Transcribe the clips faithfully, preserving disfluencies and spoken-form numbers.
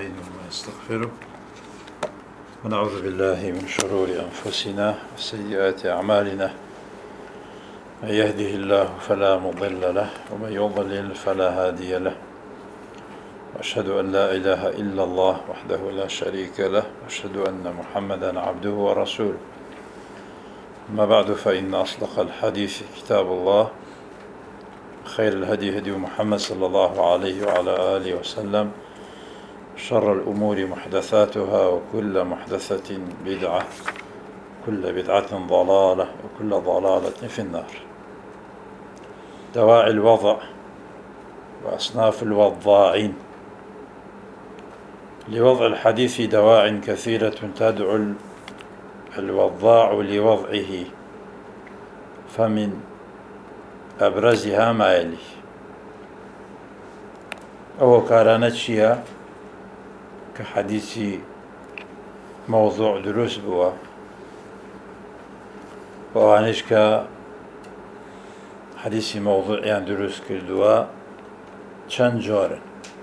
ونستعينه ونستغفره ونعوذ بالله من شرور أنفسنا وسيئات أعمالنا. من يهده الله فلا مضل له ومن يضلل فلا هادي له، وأشهد أن لا إله إلا الله وحده لا شريك له، وأشهد أن محمدا عبده ورسوله. أما بعد، فإن أصدق الحديث كتاب الله، خير الهدي هدي محمد صلى الله عليه وعلى آله وسلم، شر الأمور محدثاتها، وكل محدثة بدعة، كل بدعة ضلالة، وكل ضلالة في النار. دواعي الوضع وأصناف الوضاعين. لوضع الحديث دواع كثيرة تدعو الوضاع لوضعه، فمن أبرزها ما يلي: أو كارانت شيئا كحديث موضوع دروس بوا، وانش كحديث موضوع يعني دروس كردوا چند جورن.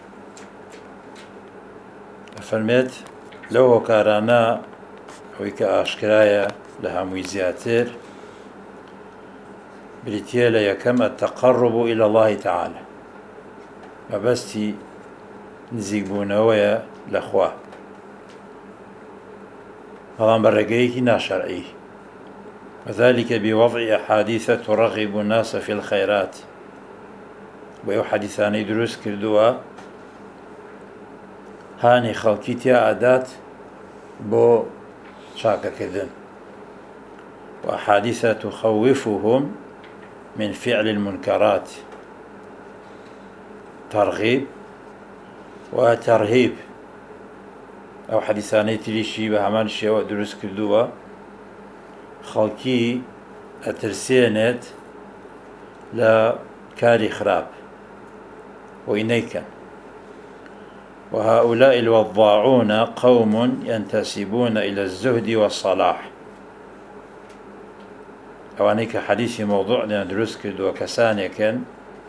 فرميت لو كارانا ويك أشكرايا لها ميزاتر بريتيالا يكم التقرب إلى الله تعالى، وبستي نزيقبونويا لأخواه هذا برقيك ناشرعي، وذلك بوضع أحاديث ترغب الناس في الخيرات. ويو حديثاني دروس كردوا هاني خلقيتيا عادات بو شاكا كذن، وأحاديث تخوفهم من فعل المنكرات، ترغيب وترهيب. أو حديثاني تليشي بهمان الشيء دروس كردوا خلقي أترسينت لا كاري خراب وإنيكا. وهؤلاء الوضاعون قوم ينتسبون إلى الزهد والصلاح. أوانيك حديث موضوع لنا دروس كردوا كساني كان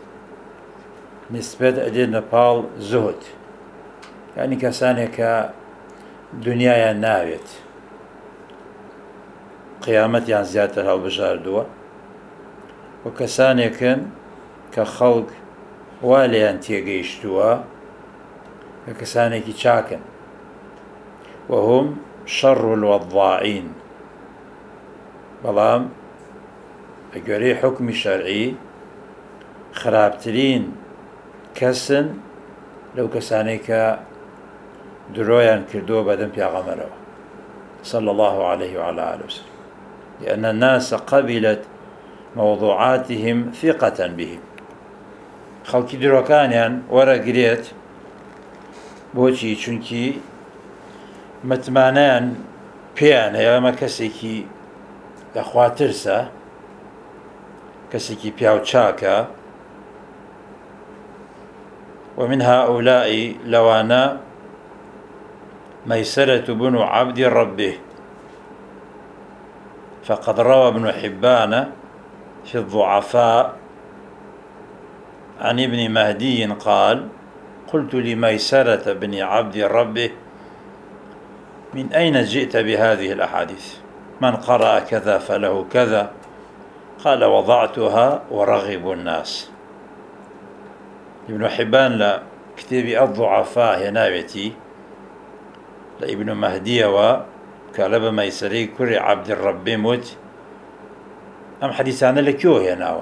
نسبة أدير نبال زهد، يعني كساني كدنيا ناويت قيامت يعني زيادة هاو بجار دوا، وكساني كان كخلق واليان تيجيش دوا، كساني كي شاكن، وهم شر الوضاعين. بلام بقري حكم شرعي خرابترين كسن لو كسانيك درويان كردو بدن بيغمره صلى الله عليه وعلى آله وسلم، لأن الناس قبلت موضوعاتهم ثقة بهم. خلقي دروكانيان ورا قريت بوشي چونكي متمانان بيان هيا ما كسيكي لأخواترسا، كسيكي بياو تشاكا. ومن هؤلاء لوانا ميسرة بن عبد ربه، فقد روى ابن حبان في الضعفاء عن ابن مهدي قال: قلت لميسرة بن عبد ربه: من أين جئت بهذه الأحاديث؟ من قرأ كذا فله كذا. قال: وضعتها ورغب الناس. ابن حبان لا كتابي الضعفاء هناويتي لابن مهدي وكالب ميسري كري عبد الرب موت أم حديثانا لكيو هناو.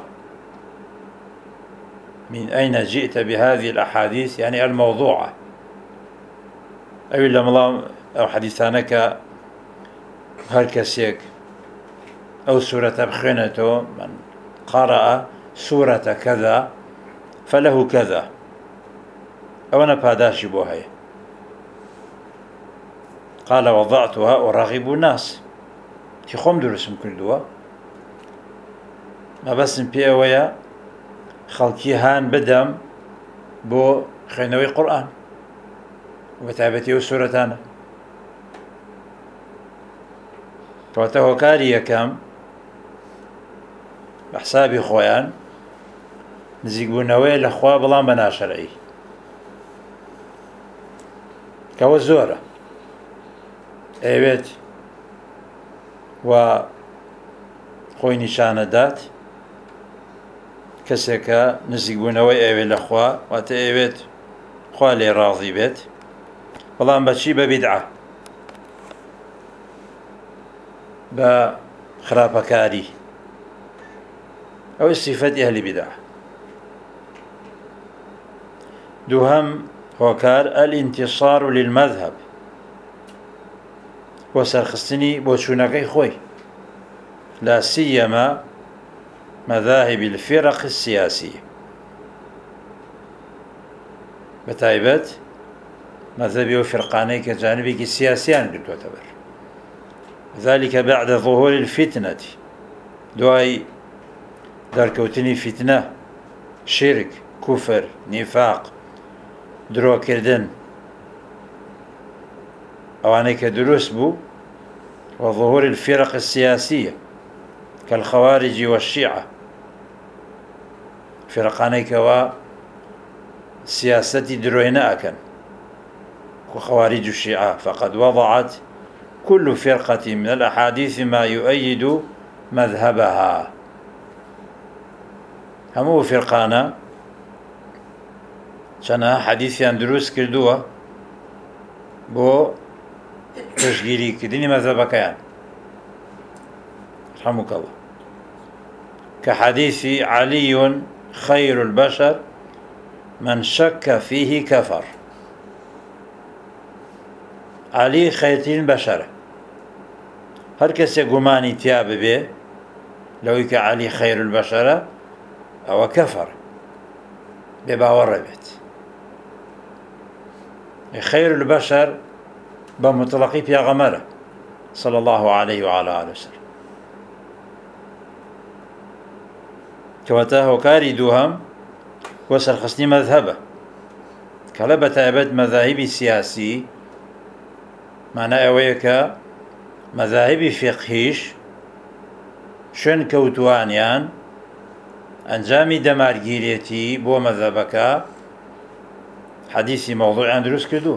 من أين جئت بهذه الأحاديث يعني الموضوعة، أو لما أو حديثانك هالكسيك أو سورة بخينته من قرأ سورة كذا فله كذا، أو أنا باداشي بوهي. قال: وضعتها ورغب الناس. كي خم درسم كردوا ما بس نبيعويا خلقي هان بدم بو خينوي قرآن وبتعبتي سورتانا كواتهو كاري كم بحسابي خويان نزيق بونوي لأخوة بلان بنا شرعي. کەوە زۆرە ئەوێت و خۆی نیشانەدات کەسێکە نزیکبوونەوەی ئەوێ لە خوا واتە ئەوێت خوا لێ ڕاضی بێت بەڵام بەچی بە بیدعە بە خراپەکاری ئەوەی سیفەتی ئەهلی بیدعە. دووهەم هۆکار الانتصار للمذهب بۆ سەرخستنی بۆ چوونەکەی خۆی لا سيما مذاهب الفرق السياسية بتايبت مذهبي وفرقاني كجانبي سياسيان تعتبر ذلك بعد ظهور الفتنة دواي داركوتني فتنة شرك كفر نفاق درو كردن أواني كدروس بو وظهور الفرق السياسية كالخوارج والشيعة فرقاني كوا سياسة دروينا أكن وخوارج الشيعة فقد وضعت كل فرقة من الأحاديث ما يؤيد مذهبها همو فرقانا شنا حديثيان دروس كردوه بو تشجيري كدني مذهبك يعني رحمك الله كحديث علي خير البشر من شك فيه كفر. علي خيرترين بشر هر کسی گمانی تیا ببێ لەوەی کە علی خەیر البەشەرە ئەوە کەفەر بێباوەڕە بێت. خەیر البەشەر بە مطلقی پێغەمبەرە صلى الله عليه وعلى آله وسلم. کەواتە هۆکاری دووهەم بۆ سەرخستنی مەذهبە کە لە بەتایبەت مەذاهیبی سیاسی مانە ئەوەیە کە مەذاهیبی فقهیش شوێن کەوتوانیان ئەنجامی دەمارگیرێتی بۆ مەذهبەکە حەدیثی مەوضوعیان دروست کردووە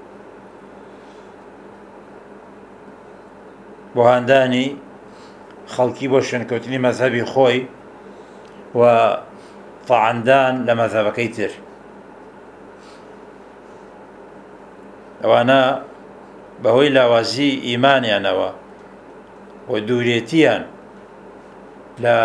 بۆ هاندانی خەڵکی بۆ شوێنکەوتنی مەذهبی خۆی و طعندان لە مەذهبەکەی تر. ئەوانە بەهۆی لاوازی ئیمانیانەوە و دوورێتیان لە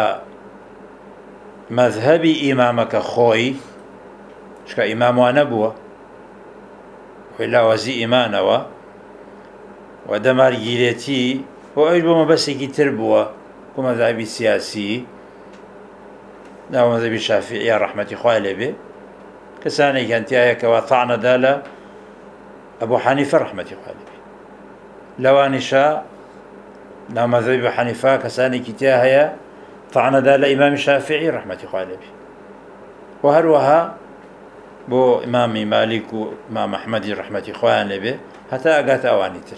مەذهبی ئیمامەکە خۆی چکە ئیمام وانە بووە هۆی لاوازی ئیمانەوە و دەمارگیرێتی بۆ ئەوش بۆ مەبەستێکی تر بووە بۆ مەذهبی سیاسی ناو مەذهبی شافعیە ڕەحمەتی خوای لێبێ کەسانێکیان تایەکەوە تەعنەدا لە ئەبوو حەنیفە ڕەحمەتی خوای لێبێ لەوانیشە ناو مەذهبی حەنیفە کەسانێکی تیا هەیە تەعنەدا لە ئیمامی شافعی ڕەحمەتی خوای لێبێ و هەروەها بۆ ئیمامی مالیک و ئیمام ئەحمەدی ڕەحمەتی خوایان لێبێ هەتا ئەگاتە ئەوانی تر.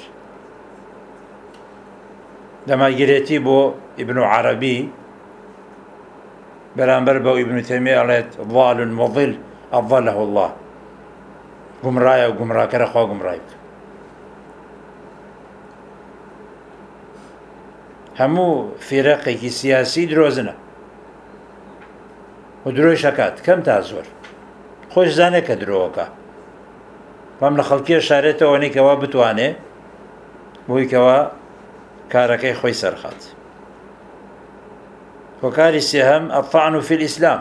دەماگیرێتی بۆ ئیبن عەرەبی بەرامبەر بەو ئیبن تەیمیە ئەڵێت ضال مضل ئەضله الله گومڕایە و گومڕاکەرە خوا گومڕای بکە. هەموو فیرەقێکی سیاسی درۆزنە و درۆی شەکات کەم تا زۆر خۆش زانێت کە درۆوەکە بەم لە خەڵکیە شارێتەوە نێکەوە بتوانێ بۆی کەوە کارەکەی خۆی سەرخات. هۆکاری سێهەم الطعن في الإسلام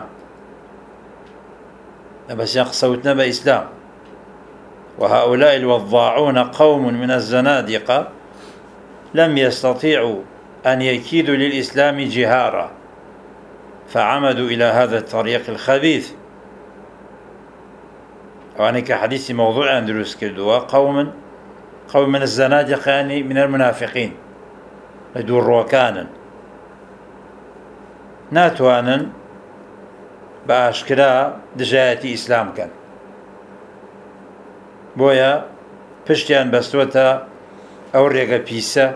نەبەسیان قسەوتنە بە ئیسلام وهؤلاء الوضاعون قوم من الزنادقة لم يستطيعوا أن يكيدوا للإسلام جهارا فعمدوا إلى هذا الطريق الخبيث. وأنا كحديث موضوع أندروس كردوا قوم قوم من الزنادقة يعني من المنافقين لدور روكانا ناتوانن باشكرا دجايتي إسلام كان بويا پشتیان بەستوەتە ئەو ڕێگە پیسە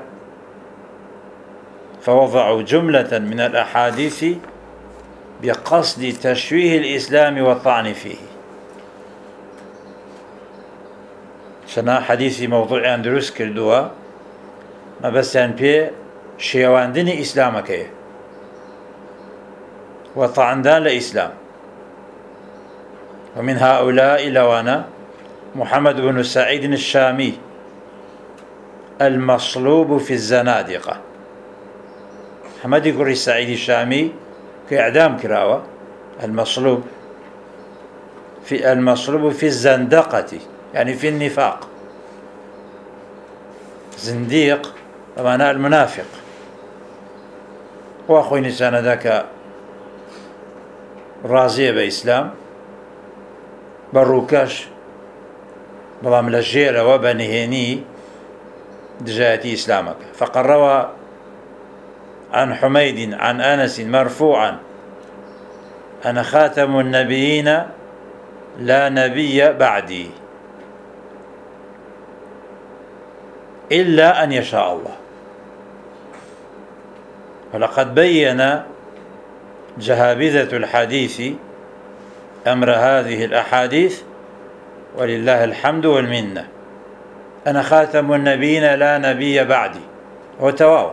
فوضعوا جملة من الأحاديث بقصد تشويه الإسلام والطعن فيه. شنا حديثي موضوع دروس كردوا ما بس يعني بي شيواندني إسلامك وطعندان لإسلام. ومن هؤلاء لوانا محمد بن سعيد الشامي المصلوب في الزنادقة. محمد يقول سعيد الشامي كإعدام كراوة. المصلوب في المصلوب في الزندقة يعني في النفاق. زنديق بمعنى المنافق. وأخوي نسان ذاك راضي بإسلام بروكاش بلام لجيرة وبنهيني دجاتي إسلامك. فقد روى عن حميد عن أنس مرفوعا أنا خاتم النبيين لا نبي بعدي إلا أن يشاء الله. ولقد بين جهابذة الحديث أمر هذه الأحاديث ولله الحمد والمنة. أنا خاتم النبيين لا نبي بعدي هو تواو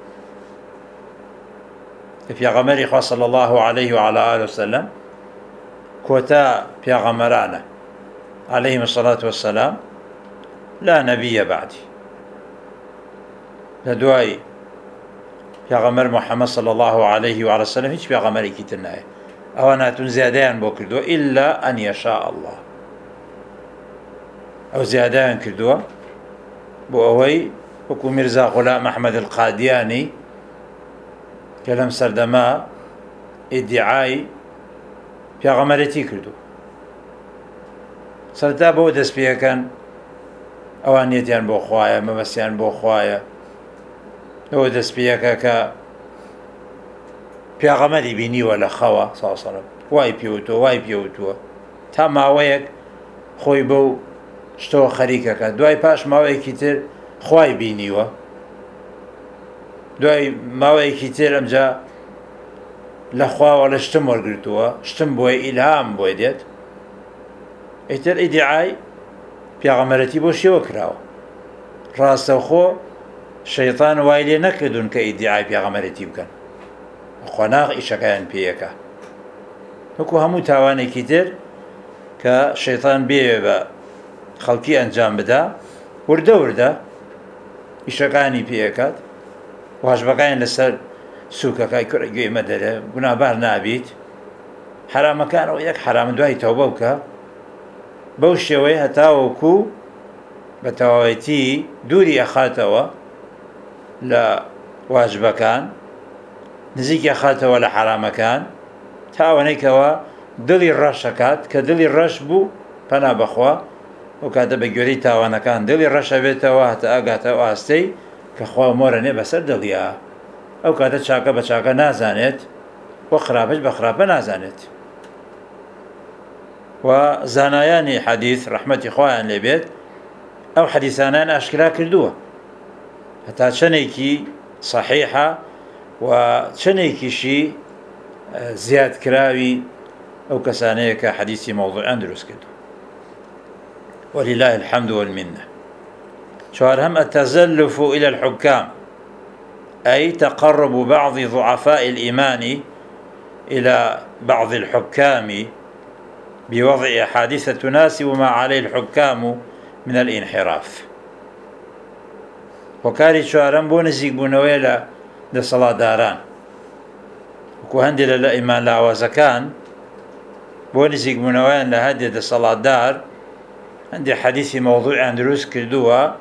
في غمر إخوة صلى الله عليه وعلى آله وسلم كوتا في غمرانا عليهم الصلاة والسلام لا نبي بعدي لدواي في غمر محمد صلى الله عليه وعلى وسلم هيش في غمر كتناي أو أنا تنزيادين بوكردو إلا أن يشاء الله أو زيادين كردو بوأوي وكو مرزا غلام أحمد القادياني كلام سردما ادعاء في غمرتي كردو سرتا بو دەست پێەکەن ئەوانێتیان بۆ خوایە مەبەستیان بۆ خوایە ئەوە دەست پێەکە کە پێغەمبەری بینیوە لە خەوە سەڵ سەڵەم وای پێوتووە وای پێوتووە تا ماوەیەک خۆی بەو شتەوە خەریکەکە دوای پاش ماوەیەکی تر خوای بینیوە دوای ماوەیەکی تر ئەمجا لە خواوە لە شتم وەرگرتووە شتم بۆی ئیلهام بۆی دێت ئیتر ئیدعای پێغەمبەرەتی بۆ شێوە کراوە ڕاستەوخۆ شەیطان وای لێ نەکردوون کە ئیدعای پێغەمبەرەتی بکەن خوا ناغ ئیشەکەیان پێیەکە وەکو هەموو تاوانێکی تر کە شەیطان بێوێ بە خەڵکی ئەنجام بدا وردە وردە ئیشەکانی پێیەکات واژبەکان لەسەر سووکەکەی کورە گوێمە دەرێ گونابار نابیت حرامەکانەوە یەک حرام دوای تەوبە بکە بەو شێوەیە هەتاوەکو بە تەواوەتی دووری ئەخاتەوە لە واژبەکان نزیکی ئەخاتەوە لە حرامەکان تاوانێکەوە دڵی ڕەشەکات کە دڵی ڕەش بوو پەنا بەخوا ئەو کاتە بە گوێرەی تاوانەکان دڵی ڕەشە بێتەوە هەتا ئاگاتە ئاستەی کە خوا مۆرەنێ بەسەر دڵیا ئەو کاتە چاکە بە چاکە نازانێت وە خراپەش بە خراپە نازانێت و زانایانی حەدیث ڕەحمەتی خۆیان لێبێت ئەو حەدیثانیان ئاشکرا کردووە هەتا چەندێکی صەحیحە و چەندێکیشی زیادکراوی ئەو کەسانەیە کە حەدیثی مەوضوعیان دروست کردو ولله الحمد والمنة. چوارهم التزلف إلى الحكام أي تقرب بعض ضعفاء الإيمان إلى بعض الحكام بوضع أحاديث تناسب ما عليه الحكام من الانحراف. وكاري شوارم بو نزيق بونويلة لصلاة داران وكو هندي للإيمان لاوازكان بو نزيق بونويلة لهدي لصلاة دار عندي حديثي موضوع عن دروس كردوها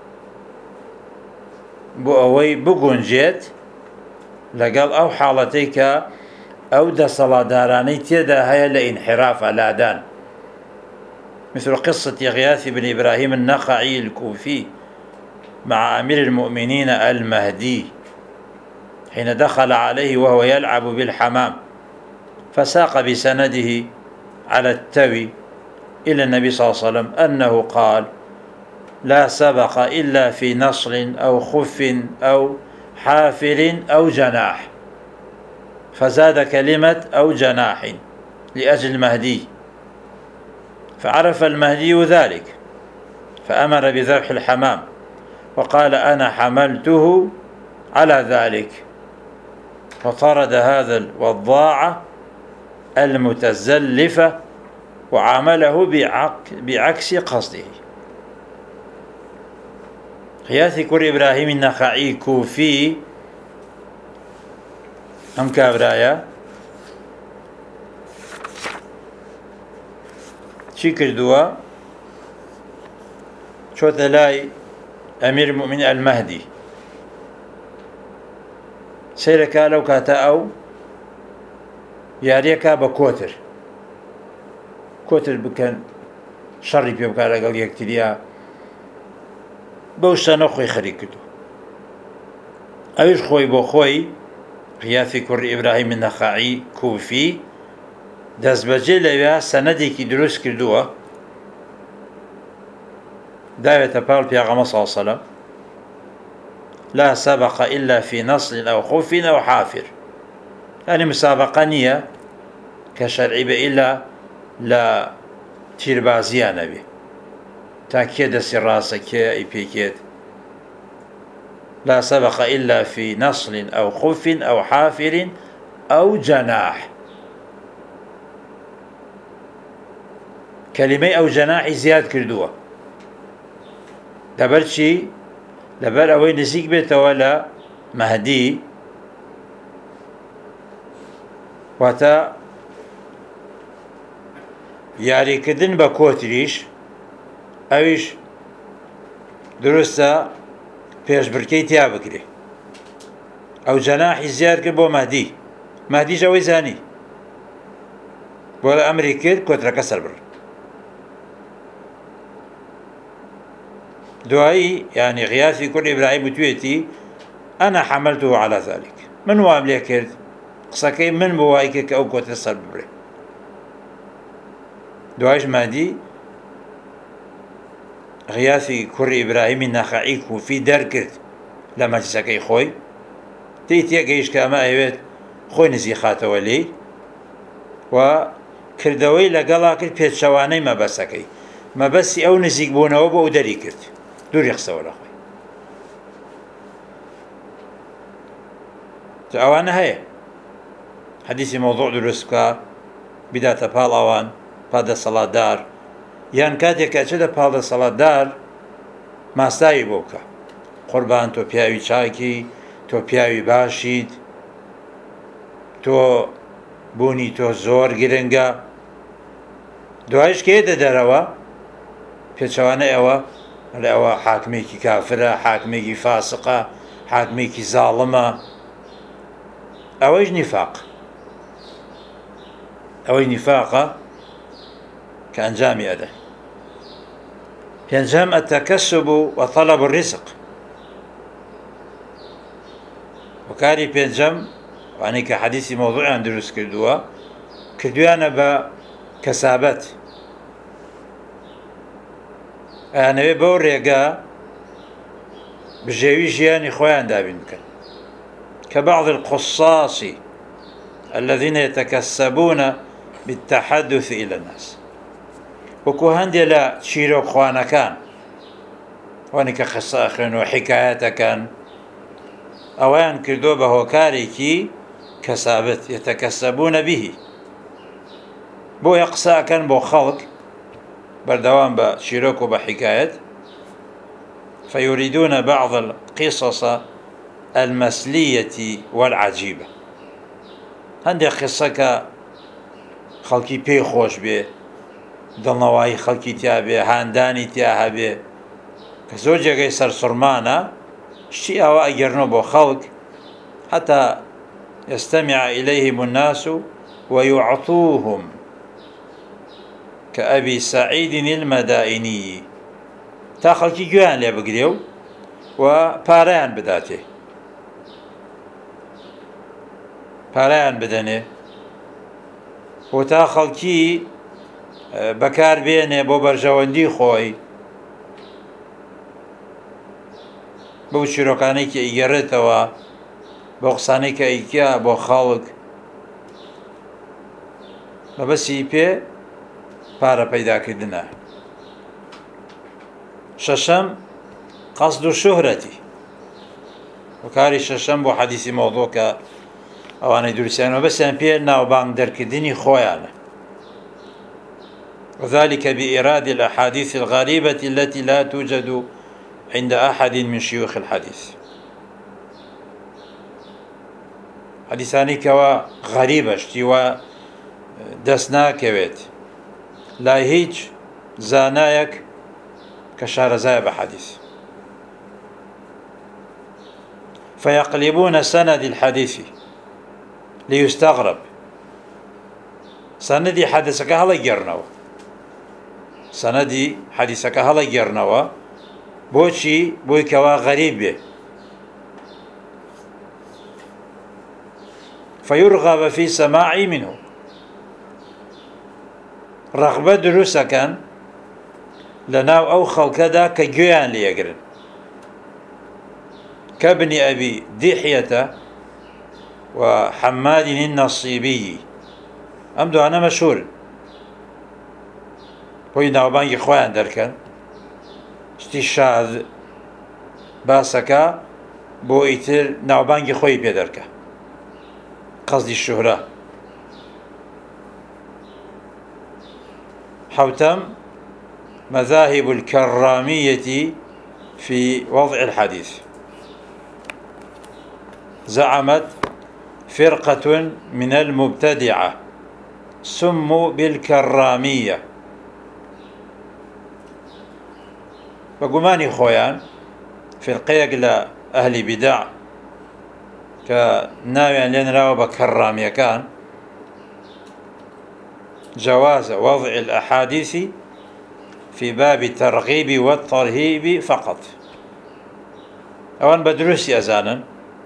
بو أوي بقونجيت لقال أو حالتيك أو دا صلاة داراني تيدا هيا لإنحراف الآدان مثل قصة غياث بن إبراهيم النخعي الكوفي مع أمير المؤمنين المهدي حين دخل عليه وهو يلعب بالحمام فساق بسنده على التوي إلى النبي صلى الله عليه وسلم أنه قال لا سبق إلا في نصر أو خف أو حافر أو جناح فزاد كلمة أو جناح لأجل المهدي فعرف المهدي ذلك فأمر بذبح الحمام وقال أنا حملته على ذلك، فطرد هذا الوضاعة المتزلفة وعامله بعكس قصده. غياثي كور إبراهيم النخعي كوفي هم كابرايا چی کردووە؟ چۆتە لای ئەمیر المؤمنین ئەلمەهدی، سەیرەکە لەو کاتە ئەو یاریەکە بە کۆتر کۆتر بکەن، شەڕی پێ بکات لەگەڵ یەکتریا، بەو شتانە خۆی خەریک کردو. ئەویش خۆی بۆ خۆی غیاثی کوڕی ئیبراهیم النەخەعی کوفی دەستبەجێ لەوێ سەنەدێکی دروست کردووە، داوێتە پاڵ پێغەمبەر صلی الله علیه وسلم: لا سبق إلا في نصل أو خوف أو حافر. يعني مسابقة نییە کە شەرعی بە ئیلا لە تیربازیانە بێ تا کێ دەستی ڕاستە کێ ئەی پێکێت. لا سبق إلا في نصل أو خوف أو حافر أو جناح. کەلیمەی ئەو جەناحی زیاد کردووە، لەبەر چی؟ لەبەر ئەوەی نزیک بێتەوە لە مەهدی، واتە یاریکردن بە کۆتریش ئەویش دروستە پێشبڕکەی تیا بکرێ. ئەو جەناحی زیاد کرد بۆ مەهدی، مەهدیش ئەوەی زانی بۆ لە ئەمری کرد کۆترەکە سەربڕ. دوایی یعنی غیاثی کوڕی ئیبراهیم وتوێتی ئەنا حەمەلته على ذلك، من وام لێ کرد، قسەکەی من بۆ وای کرد کە ئەو کۆترە سەر ببڕێ. دوایش مەهدی غیاثی کوڕی ئیبراهیمی نەخەعی کوفی دەرکرد لە مەجلیسەکەی خۆی، تی تێگەیشت کە ئەمە ئەوێت خۆی نزیک خاتەوە لێی، و کردەوەی لەگەڵا کرد پێچەوانەی مەبەستەکەی، مەبەستی ئەو نزیک بوونەوە بۆ ئەو دەری کرد، دووری قسەوە لە خۆی. ئەوانە هەیە حەدیثی مەوضوع دروست بکە بیداتە پاڵ ئەوان پادەسەڵاتدار، یان کاتێک ئەچێتە پادەسەڵاتدار ماستایی بۆ بکە: قوربان تۆ پیاوی چاکی، تۆ پیاوی باشیت، تۆ بوونی تۆ زۆر گرنگە. دوایش کێ دەدەرەوە پێچەوانە ئەوە لە ئەوە حاکمێکی کافرە، حاکمێکی فاسقە، حاکمێکی زاڵمە. ئەوەیش نیفاق، ئەوەی نیفاقە کە ئەنجامی ئەدەن. پێنجەم التەکەسب وطەلەب الرزق. وەکاری پێنجەم وانەی کە حەدیثی مەوضوعیان دروست کردووە، کردویانە بە کەسابەت، ئەیانەوێ بەو ڕێگە بژێوی ژیانی خۆیان دابین بکەن. كبعض القصاص الذين يتكسبون بالتحدث إلى الناس. وەکو هەندێ لە چیرۆکخوانەکان وانی کە قسە ئەخوێن و حکایەتەکەن، ئەوەیان کردووە بە هۆکارێکی کەسابەت، يتكسبون به، بۆیە قسە ئەکەن بۆ خەڵک بەردەوام بە چیرۆک و بە حکایەت. فيريدون بعض القصص المسلية والعجيبة. هەندێک قسە کە خەڵکی پێی خۆش بێ، دڵنەوایی خەڵکی تیا بێ، هاندانی تیا هەبێ، کە زۆر جێگەی سەرسوڕمانە، شتی ئەوە ئەگەڕنەوە بۆ خەڵک حتى يستمع إليهم الناس ويعطوهم كأبي سعيد المدائني، تا خەڵکی گوێیان لێ بگرێ و پارەیان بداتێ، پارەیان بدەنێ، و تا خەڵکی بەکار بێنێ بۆ بەرژەوەندی خۆی، بەو چیرۆکانەی کە ئیگەڕێتەوە، بۆ قسانەی کە ئەیکیا بۆ خەڵک، بەبەسی پێ پارە پەیداکردنە. ششم قصد الشهرة وكاري ششم بو حديث موضوع ك أواني درسيان وبس أن بيه ناوبان دركدني خويانا، وذلك بإيراد الأحاديث الغريبة التي لا توجد عند أحد من شيوخ الحديث. حديثاني كوا غريبة شتيوا دسنا كويت لا هيج زانايك كشارزايا بحديث، فيقلبون سند الحديث ليستغرب. سندي حديثك هلا جرنوا سندي حديثك هلا جرنوا بوشي بوي كوا غريبة، فيرغب في سماع منه رغبة دروسا كان لناو أو خلقدا كجيان ليقرن كابن أبي دحية وحماد النصيبي أمدو أنا مشهور بوي ناوبان يخوان دركن شتي شاذ باسكا بو إتر ناوبان يخوي بيدركه قصدي الشهرة. حوتم مذاهب الكرامية في وضع الحديث. زعمت فرقة من المبتدعة سموا بالكرامية بقماني خويان فرقيق لأهل بدع كناويا لين راو بكرامية كان جواز وضع الأحاديث في باب الترغيب والترهيب فقط. أوان بدروس أزانا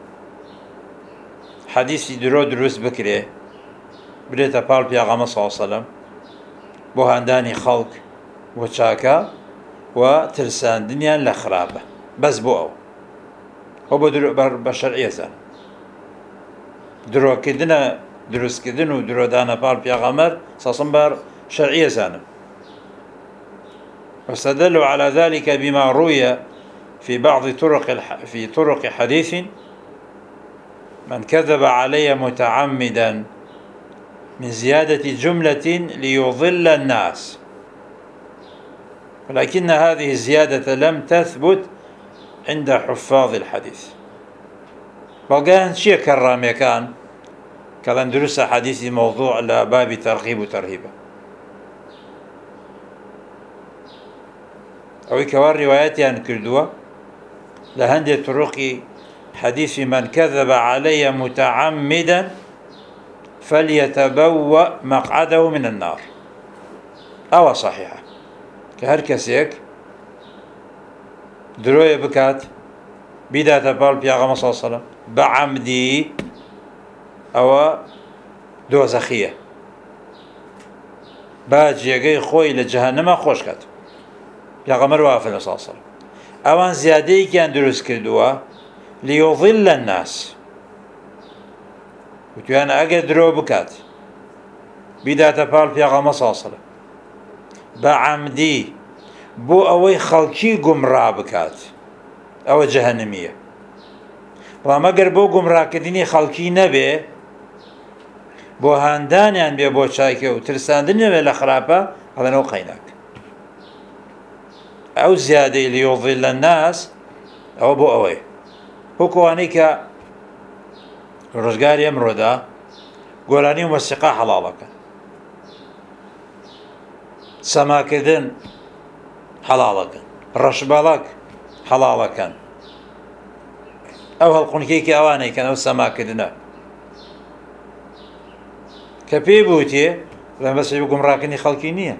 حديثي درو دروس بكري بريتا بال بيغام صلى الله عليه وسلم بوهانداني خلق وشاكا وترسان دنيا لخرابة بس بو أو هو بدرو بشرعي أزانا درو كدنا دروس كدن ودرو دانا بال بيغامر صاصنبار شرعي أزانا. واستدلوا على ذلك بما روي في بعض طرق الح... في طرق حديث من كذب علي متعمدا من زيادة جملة ليضل الناس، ولكن هذه الزيادة لم تثبت عند حفاظ الحديث. بلغان شيء كرامي كان كان درس حديث موضوع لباب ترغيب وترهيب أو كوار رواياتي عن كردوة لهندي طرق حديث من كذب علي متعمدا فليتبوأ مقعده من النار أو صحيحة كهر كسيك دروية بكات بداية بال بيغام صلى الله عليه وسلم بعمدي أو دوزخية باجيغي خوي لجهنم خوش كات بيغامر وافل صلى الله عليه وسلم أوان زيادة كان دروس كردوا ليضل الناس وتوان أجد درو بكات بداية بال بيغام صلى الله عليه وسلم بعمدي بو أوي خلقي قمرا بكات أو جهنمية وما قربو قمرا كديني خلقي نبي بو هاندانيان بي بو شايكي وترساندني بي لخرابة هذا نو قيناك أو زيادة ليضل الناس أو بو أوي هو كوانيك رجقاري أمرو دا قولاني ومسيقى حلالك سماكدن حلالك رشبالك حلالك أو هالقنكيك أواني كان أو سماكدنا كبيبوتي لما بس يقوم راكني خلقي نية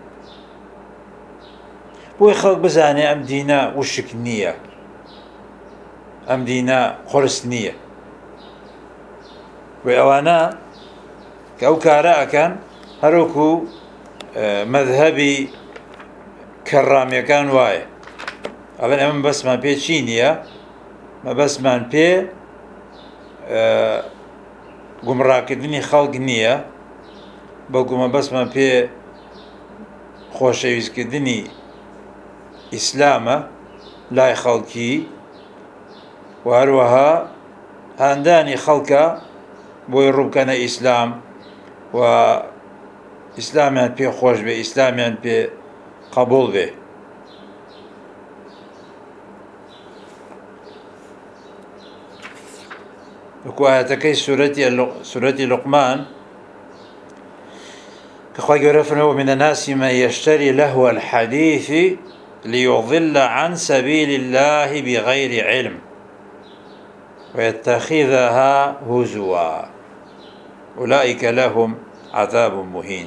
بو خلق بزاني أم دينا وشك نية أم دينا خرس نية وأوانا كأو كاراء كان هروكو مذهبي كرامي كان واي أولا أمن بس ما بي تشينيا ما بس ما بي قم راكدني خلق نية بلکو ما بس ما پی خوشویست کردنی اسلامه لای خەڵکی و هەروەها هاندانی خەڵکە بۆی ڕووبکەنە ئیسلام و ئیسلامیان پێ خۆش بێ، ئیسلامیان پێ قبوڵ بێ. وەکو ئاەتەکەی سورەتی لوقمان کە خوای گەورە فەرمێ ومن الناس من يشتري لهو الحديث ليضل عن سبيل الله بغير علم ويتخذها هزوا أولئك لهم عذاب مهين.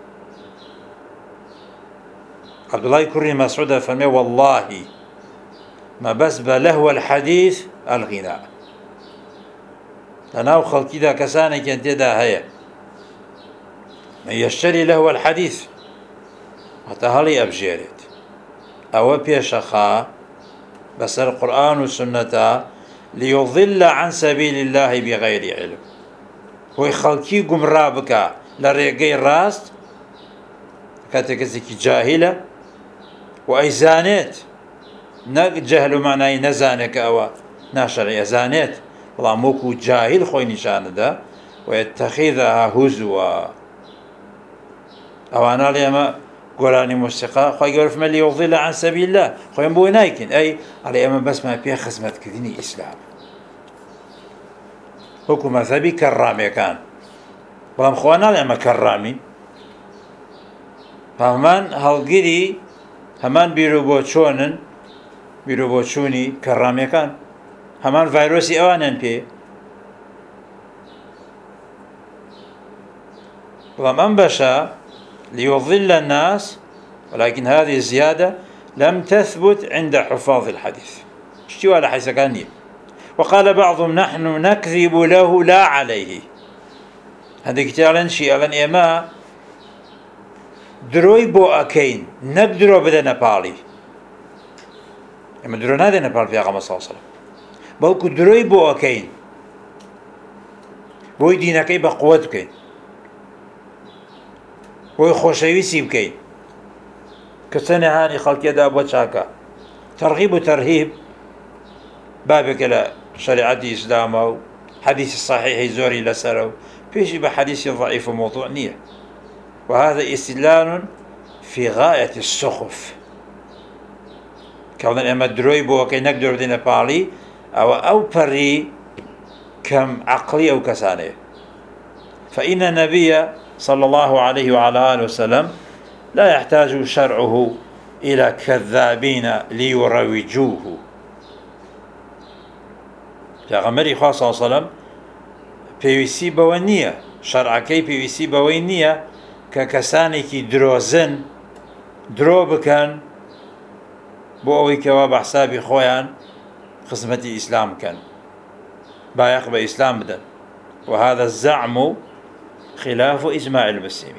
عبد الله كري مسعود فمي والله ما بس بلهو الحديث الغناء لناو خلقي دا كساني كنت دا هيا من يشتري لهو الحديث حتى هلي أبجيرت أو بيشخا بس القرآن والسنة ليضل عن سبيل الله بغير علم هو خلقي قمرا بكا لريقي راست كاتكزيكي جاهلة وأيزانيت نق جهل معناي نزانك أو ناشر يزانيت والله موكو جاهل خوي نشان ده ويتخذها هزوا أو أنا ليما قراني موسيقى خوي يعرف من ليضل عن سبيل الله خوي بوي نايكن أي على أما بس ما بيها خدمت كديني إسلام وكو مذهبي كرامي كان بلام خوانا لما كرامي همان هالقري همان بيروبوتشونن بيروبوتشوني كرامي كان همان فيروسي اوانن بي بلام انبشا ليضل الناس ولكن هذه الزيادة لم تثبت عند حفاظ الحديث اشتوى على حيث كان. وقال بعضهم نحن نكذب له لا عليه هذا كتالن شيء ألن إما دروي بو أكين نقدروا بدنا بالي إما درو نادنا بالي في أغام صلى الله عليه وسلم بلكو دروي بو أكين بوي دينكي بقوت بكين بوي خوشويسي بكين كسنة هاني خلق يدا أبو تشاكا ترغيب وترهيب بابك لا شريعة الإسلام أو حديث الصحيح زوري لسرو فيش بحديث ضعيف وموضوع نية وهذا استدلال في غاية السخف كون أما دروي بو كي نقدر بدنا بالي أو أو بري كم عقلي أو كسانه. فإن النبي صلى الله عليه وعلى آله وسلم لا يحتاج شرعه إلى كذابين ليروجوه. پیغمبری خوا صلی الله علیه وسلم پێویستی بەوە نییە شەرعەکەی پێویستی بەوەی نییە کە کەسانێکی درۆزن درۆ بکەن بۆ ئەوەی کەوا بە حسابی خۆیان خزمەتی ئیسلام بکەن بایەق بە ئیسلام بدەن وهذا الزعم خلاف إجماع المسلمين.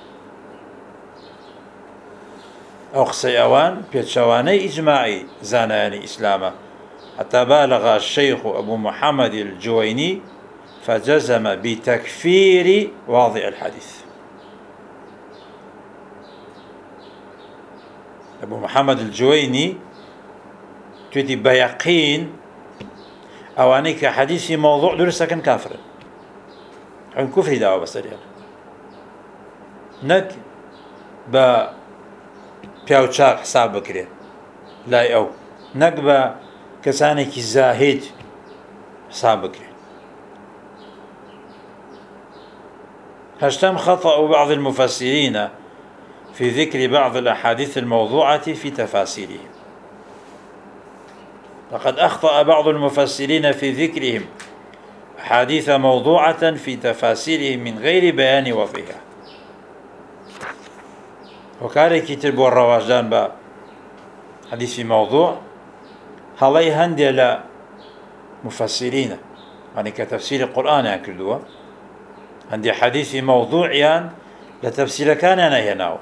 ئەو قسەی ئەوان پێچەوانەی ئیجماعی زانایانی ئیسلامە حتى بالغ الشيخ أبو محمد الجويني فجزم بتكفير واضع الحديث. أبو محمد الجويني تودي بيقين أوانيك حديثي موضوع درسة كان كافر عن كفر دعوة بسرية نك با بيوتشاق حساب بكري لا أو نك با كسانك زاهد حساب بكري. هشتم خطأ بعض المفسرين في ذكر بعض الأحاديث الموضوعة في تفاسيرهم. لقد أخطأ بعض المفسرين في ذكرهم أحاديث موضوعة في تفاسيرهم من غير بيان وضعها. وكاري كتب الرواجان با حديث موضوع هلاي هندي لا مفسرين يعني كتفسير القرآن يعني كردوه عندي حديث موضوع يعني لتفسير كان أنا هنا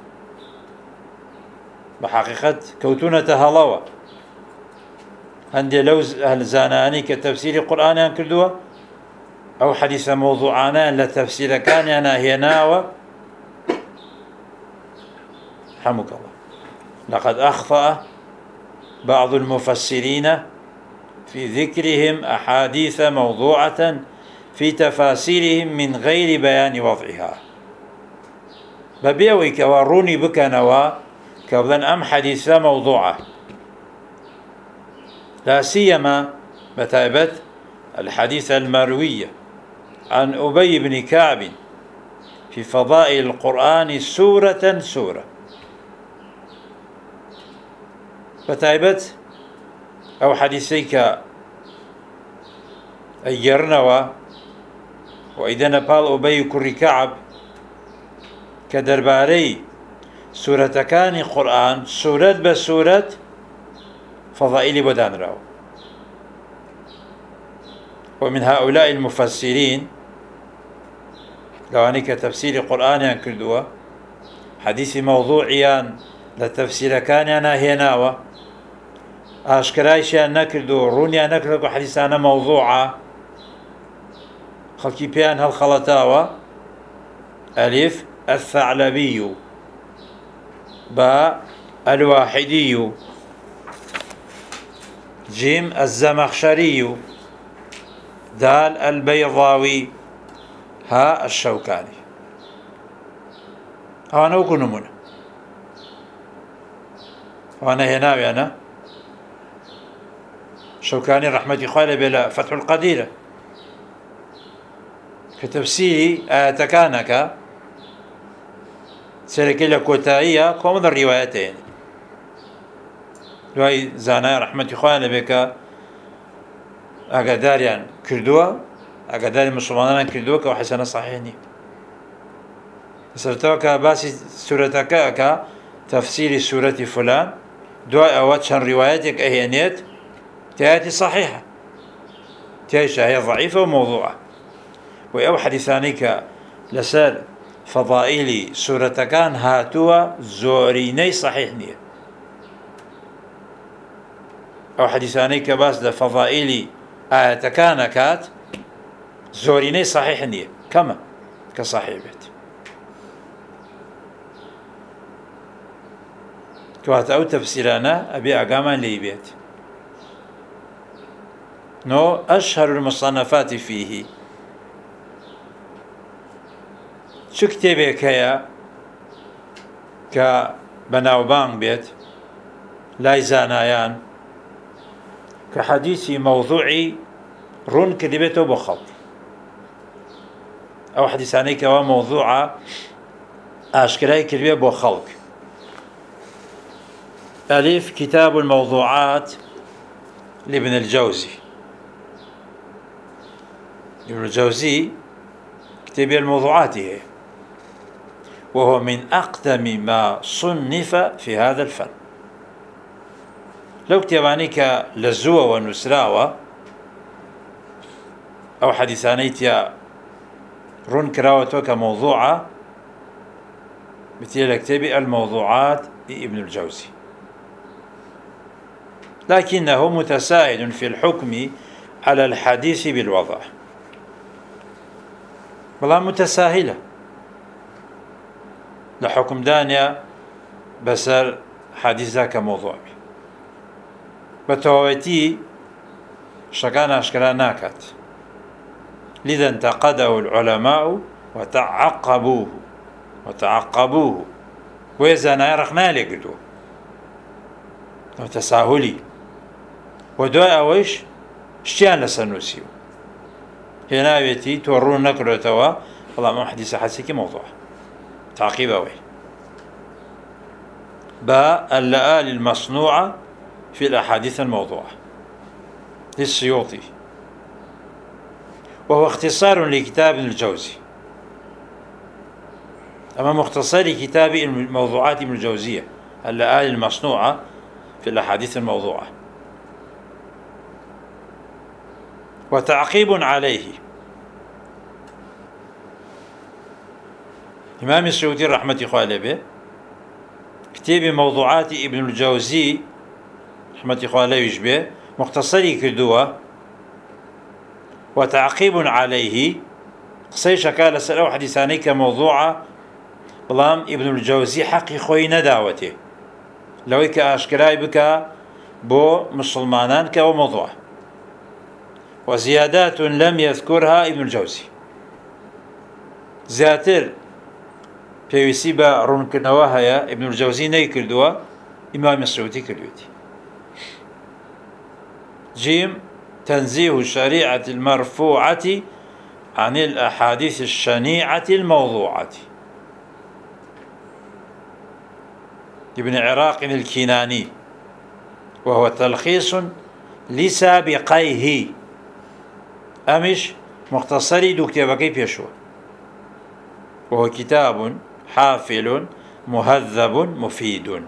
بحقيقة كوتونة هلاوة عندي لو زاناني كتفسير القرآن يعني كردوه أو حديث موضوعنا لتفسير كان أنا هنا حمك الله. لقد أخطأ بعض المفسرين في ذكرهم أحاديث موضوعة في تفاسيرهم من غير بيان وضعها ببيوي كواروني بكنوا كوذن أم حديثة موضوعة لا سيما بتابت الحديث المروي عن أبي بن كعب في فضائل القرآن سورة سورة بتابت أو حديثيك أيرنوا وإذا نبال أبي كري كعب كدرباري سورة كان قرآن سورة بسورة فضائل بدان راو. ومن هؤلاء المفسرين لو أنك تفسير قرآن كردوا حديث موضوعيان لتفسير كان أنا هناوا أشكرايشان نكردو رونيا نكردو حديثانا موضوعة خلقي بيان هالخلطاوة ألف الثعلبي باء الواحدي جيم الزمخشري دال البيضاوي ها الشوكاني. أنا أقول نمونه وأنا هنا أنا شوكاني رحمة خالي بلا فتح القديرة كتفسيري آياتكانك سيركي لكوتائية كومد الروايتين رواي زاناي رحمة خالي بك أقداريان كردوا أقداري مسلمانان كردوا كو حسنا صحيحني سرتوك باسي سورتك تفسير سورة فلان دعاء أواتشان روايتك أهيانيت تأتي صحيحة تأتي هي ضعيفة وموضوعة وأو حديثانيك لسال فضائلي سورة كان هاتوا زوريني صحيحني أو حديثانيك باس لفضائلي آية كان كات زوريني صحيحني كما كصحيبت كوات أو تفسيرانا أبي أقاما ليبيت نو أشهر المصنفات فيه شو كتابك هيا كبناوبان بيت لايزانايان كحديث موضوعي رون كذبته بخلق أو حديثاني كوا موضوعة أشكراي كذبه بخلق. ألف كتاب الموضوعات لابن الجوزي. ابن الجوزي كتاب الموضوعات هي وهو من أقدم ما صنف في هذا الفن. لو كتابانيك لزوة ونسراوة أو حديثانيتيا رون كراوتو كموضوعة مثل كتاب الموضوعات لابن الجوزي، لكنه متساهل في الحكم على الحديث بالوضع، بلا متساهلة لحكم دانيا بسر حديث ذاك موضوع بتواتي شكان أشكرا ناكت، لذا انتقده العلماء وتعقبوه وتعقبوه وإذا نارخنا لقدو وتساهلي ودعاء أويش اشتيان لسنوسيو هنا بيتي تورون نكرو توا والله ما حديث حسيكي موضوع تعقيب أوي. باء اللآل المصنوعة في الأحاديث الموضوعة للسيوطي، وهو اختصار لكتاب ابن الجوزي. أما مختصر كتاب الموضوعات ابن الجوزية اللآل المصنوعة في الأحاديث الموضوعة. وتعقيب عليه إمام السيوطي رحمة الله عليه كتاب موضوعات ابن الجوزي رحمة الله عليه يشبه مختصري كدوة وتعقيب عليه قصي شكال سألو حديثاني كموضوعة بلام ابن الجوزي حقي خوي نداوته لو إك أشكراي بك بو مسلمانان كأو موضوع، وزيادات لم يذكرها ابن الجوزي، زياتر پێویستی بە ڕوونکردنەوە هەیە ابن الجوزی نەیکردووە، ئیمامی سعودی کردوێتی. جيم تنزيه الشريعة المرفوعة عن الأحاديث الشنيعة الموضوعة. ابن عراق الكناني، وهو تلخيص لسابقيه، أمش مختصري دو كتابكي بيشو، وهو كتاب حافل مهذب مفيد.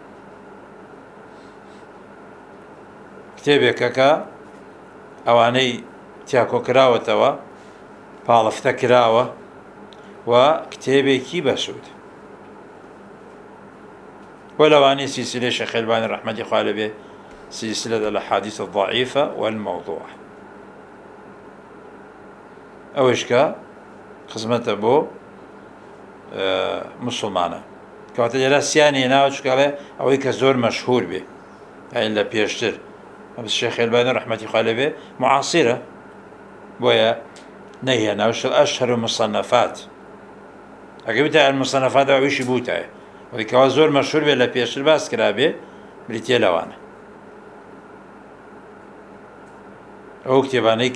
كتابك ئەوانەی تیاکۆ کراوەتەوە پاڵەفتە کراوە و کتێبێکی بەسوود، و لەوانەی سیلسلەی شەیخ ئەلبانی ڕەحمەتی خوا لەبێ سلسلة الأحاديث الضعيفة والموضوع، ئەوەش کە خزمەتە بۆ مسلمانە. کەواتە لێرە سیانی ناوە چکڵێ ئەوەی کە زۆر مەشهور بێ هەین لە پێشتر. بس الشيخ الباني رحمة الله عليه معاصرة بويا نهينا وش الأشهر المصنفات، أجيبتها المصنفات وش بوتها وذيك وزور مشهور بلا بيش الباس كرابي بريتيا لوانا أو كتبانيك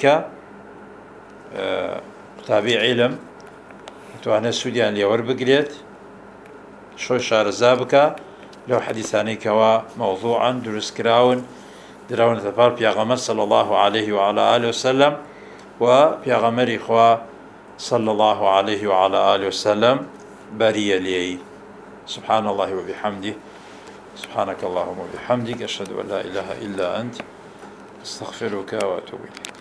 تابع علم توانى السودان ليور بقريت شو شار زابكا لو حديثاني كوا موضوعا درس كراون دراون تبار بيغمر صلى الله عليه وعلى آله وسلم، وبيغمر إخوة صلى الله عليه وعلى آله وسلم بريء لي. سبحان الله وبحمده، سبحانك اللهم وبحمدك، أشهد أن لا إله إلا أنت، أستغفرك وأتوب إليك.